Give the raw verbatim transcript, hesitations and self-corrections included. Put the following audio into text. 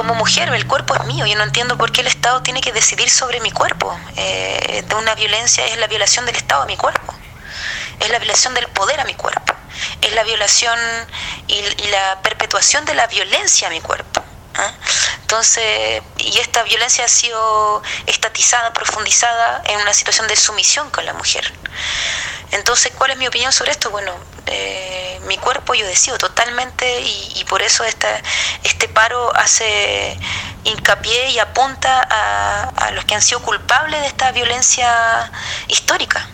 como mujer, el cuerpo es mío. Yo no entiendo por qué el Estado tiene que decidir sobre mi cuerpo. Eh, de una violencia es la violación del Estado a mi cuerpo. Es la violación del poder a mi cuerpo. Es la violación y, y la perpetuación de la violencia a mi cuerpo. ¿eh? Entonces, y esta violencia ha sido estatizada, profundizada en una situación de sumisión con la mujer. Entonces, ¿cuál es mi opinión sobre esto? Bueno, eh, mi cuerpo yo decido totalmente y, y por eso esta, este paro hace hincapié y apunta a, a los que han sido culpables de esta violencia histórica.